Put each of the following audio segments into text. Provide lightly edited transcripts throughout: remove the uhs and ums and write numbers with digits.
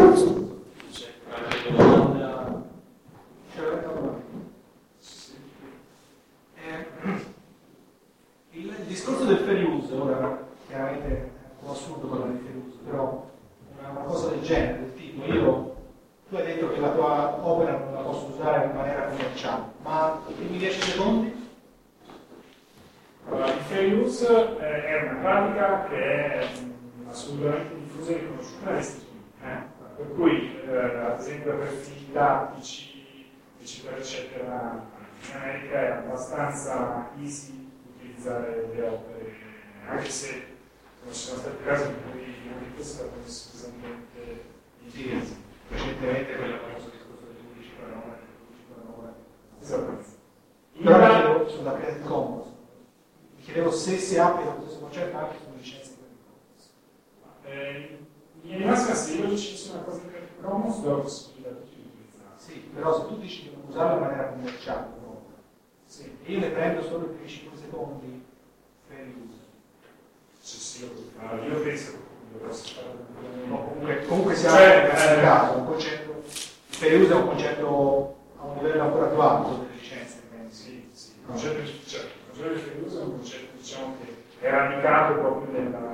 Il discorso del fair use, ora chiaramente è un po' assurdo parlare di fair use, però una cosa del genere, del tipo, tu hai detto che la tua opera non la posso usare in maniera commerciale, ma dimmi 10 secondi. Allora, il fair use è una pratica che è assolutamente diffusa e riconosciuta negli Stati Uniti. Per cui, ad esempio, per fini didattici, eccetera, eccetera, in America è abbastanza easy utilizzare le opere, anche se non ci sono stati casi in cui anche questo è stato messo pesantemente in crisi. Recentemente quella famosa discorso del 1149. Esattamente. Però sulla Creative Commons. Mi chiedevo se si applica lo stesso concetto anche sulle licenze Creative Commons. In massima, se io licenzio una cosa in Creative Commons, do la possibilità di utilizzarla. Sì, però se tu dici di non usarla in maniera commerciale, sì, e io ne prendo solo i primi 5 secondi per uso. Sì, io penso che dovresti fare comunque siamo in caso, un concetto, il fair use è un concetto a un livello ancora più alto delle licenze. Sì, il concetto di fair use è un concetto, diciamo, che è radicato proprio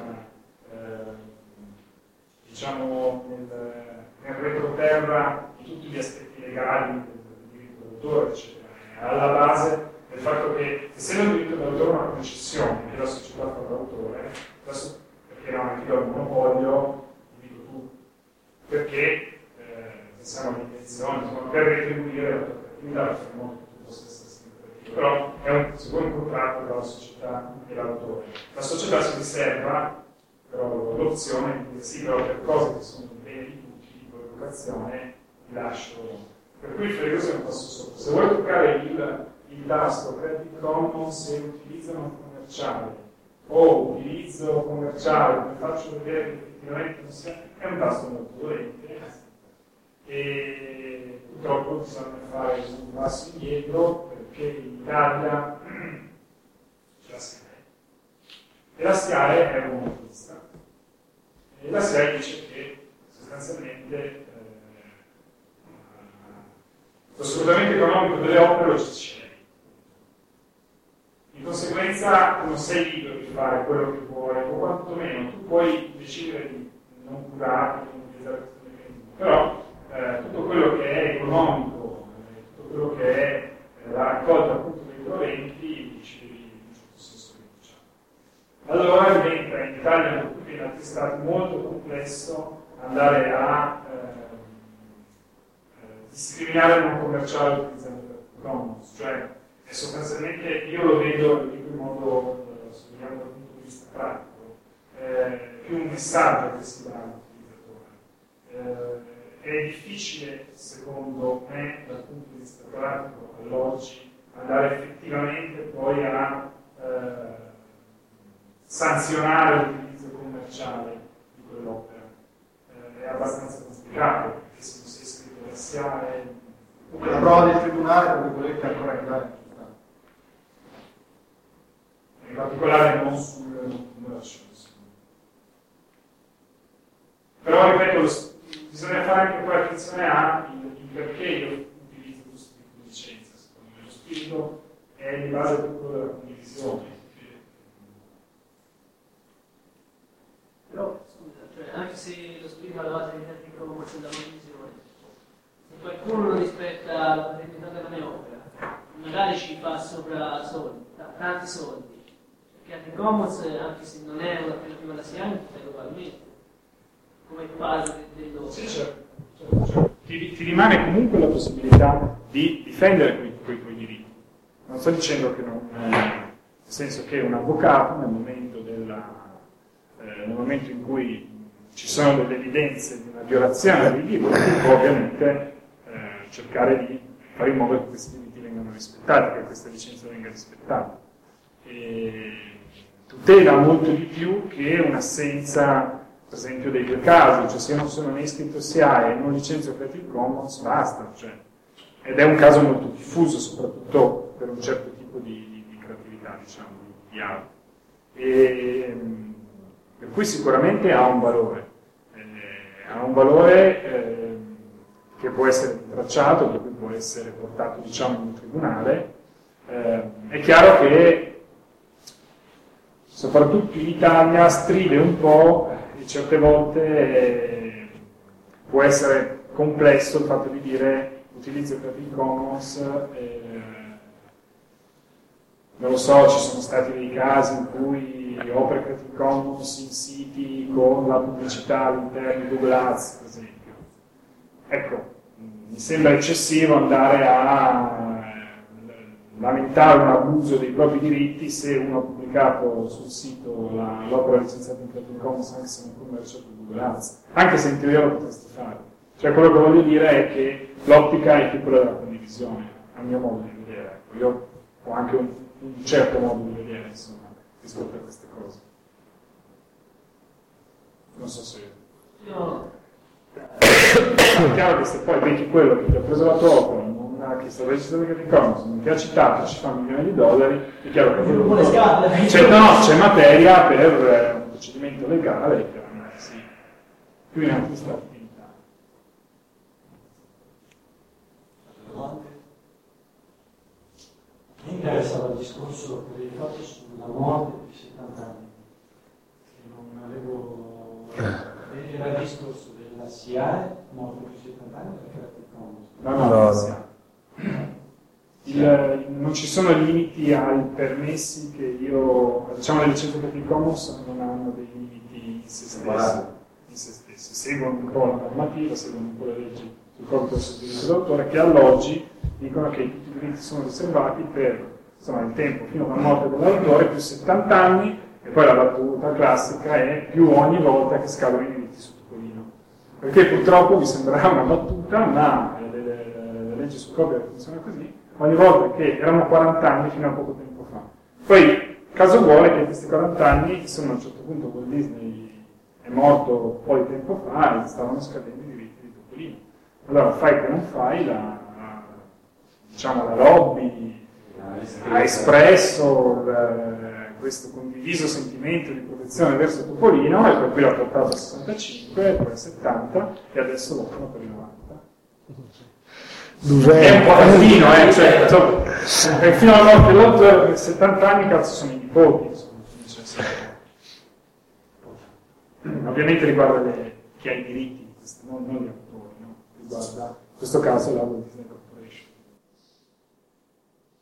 nel retroterra di tutti gli aspetti legali del diritto d'autore, eccetera. Alla base del fatto che, essendo il diritto d'autore una concessione che la società fa all'autore, perché non è più al monopolio, dico tu, perché pensiamo all'intenzione, per retribuire la tua attività, per fare in modo che tu possa essere significativo. Però è un secondo contratto tra la società e l'autore. La società si riserva però l'opzione di dire sì, però per cose che sono bene di tutti, tipo l'educazione, ti lascio. Per cui il fair use è un passo sopra. Se vuoi toccare il tasto Creative Commons e utilizzo non commerciale o utilizzo commerciale, mi faccio vedere che effettivamente non sia, è un tasto molto dolente e purtroppo bisogna fare un passo indietro perché in Italia c'è la SIAE e la SIAE è un monopolista e la SIAE dice che sostanzialmente lo sfruttamento economico delle opere lo gestisce lei. Di conseguenza non sei libero di fare quello che vuoi, o quantomeno tu puoi decidere di non curare, di non utilizzare questo meccanismo, però tutto quello che è economico, tutto quello che è la raccolta appunto dei proventi, decidi in un certo senso rinunciare. Allora diventa in Italia, ma in altri stati, molto complesso andare a discriminare il non commerciale utilizzando il commons, cioè è sostanzialmente, io lo vedo, lo dico in modo, se vogliamo dal punto di vista pratico, più un messaggio che si dà all'utilizzatore. È difficile, secondo me, dal punto di vista pratico, all'oggi, andare effettivamente poi a sanzionare l'utilizzo commerciale di quell'opera. È abbastanza complicato, perché se non sei iscritto alla SIAE... Comunque la prova del tribunale, tra virgolette, è ancora in Italia. In particolare non sul commercio. Però, ripeto, bisogna fare anche poi attenzione il perché io utilizzo questo tipo di licenza. Secondo me lo spirito è di base proprio della condivisione. Però, scusa, cioè, anche se lo spirito alla base di Creative Commons è la condivisione, se qualcuno non rispetta la paternità della mia opera, magari ci fa sopra soldi, tanti soldi. Creative Commons, anche se non è un'alternativa alla SIAE, è ugualmente come padre dello... Sì, certo. Ti rimane comunque la possibilità di difendere quei tuoi diritti. Non sto dicendo che non... nel senso che un avvocato nel momento in cui ci sono delle evidenze di una violazione dei diritti, può ovviamente cercare di fare in modo che questi diritti vengano rispettati, che questa licenza venga rispettata. E tutela molto di più che un'assenza, per esempio, dei due casi, cioè se io non sono né iscritto SIAE e non licenzio Creative Commons, basta. Cioè. Ed è un caso molto diffuso, soprattutto per un certo tipo di creatività, diciamo, di arte. Per cui sicuramente ha un valore. ha un valore che può essere rintracciato, che può essere portato, diciamo, in un tribunale. È chiaro che soprattutto in Italia stride un po' e certe volte può essere complesso il fatto di dire utilizzo Creative Commons. Non lo so, ci sono stati dei casi in cui opere Creative Commons in siti con la pubblicità all'interno di Google Ads, per esempio. Ecco, mi sembra eccessivo andare a lamentare un abuso dei propri diritti se uno ha pubblicato sul sito l'opera licenziata in Creative Commons anche se non è commerciale su Google Ads, anche se in teoria lo potresti fare. Cioè, quello che voglio dire è che l'ottica è più quella della condivisione, a mio modo di vedere. Io ho anche un certo modo di vedere, insomma, rispetto a queste cose. Non so se... Io... È chiaro che se poi vedi quello che ti ha preso la tua opera, che sta registrando Creative Commons, non ti ha citato, ci fa $1.000.000, è chiaro che c'è materia per un procedimento legale per andare più in altri stati di Italia. Mi interessava il discorso che avevi fatto sulla morte di 70 anni, che non avevo... Era il discorso della SIAE, morte di 70 anni, o del Creative Commons? Non ci sono limiti ai permessi che diciamo le licenze Creative Commons non hanno dei limiti in se stessi, seguono un po' la normativa, seguono un po' le leggi sul codice del diritto d'autore, che all'oggi dicono che tutti i diritti sono riservati per il tempo fino alla morte dell'autore più 70 anni, e poi la battuta classica è più ogni volta che scadono i diritti su Topolino. Perché purtroppo mi sembrerà una battuta, ma le leggi sul copyright funzionano così, ogni volta che erano 40 anni fino a poco tempo fa. Poi, caso vuole che questi 40 anni, insomma, a un certo punto Walt Disney è morto un po' di tempo fa e stavano scadendo i diritti di Topolino. Allora, fai che non fai, la lobby ha espresso questo condiviso sentimento di protezione verso Topolino, e poi qui l'ha portato a 65, poi a 70 e adesso lo fanno per i 90. È un po' tantino, cioè, fino alla morte dell'autore per 70 anni cazzo sono i nipoti, insomma. Ovviamente riguarda chi ha i diritti, non gli autori, no? Riguarda in questo caso la Walt Disney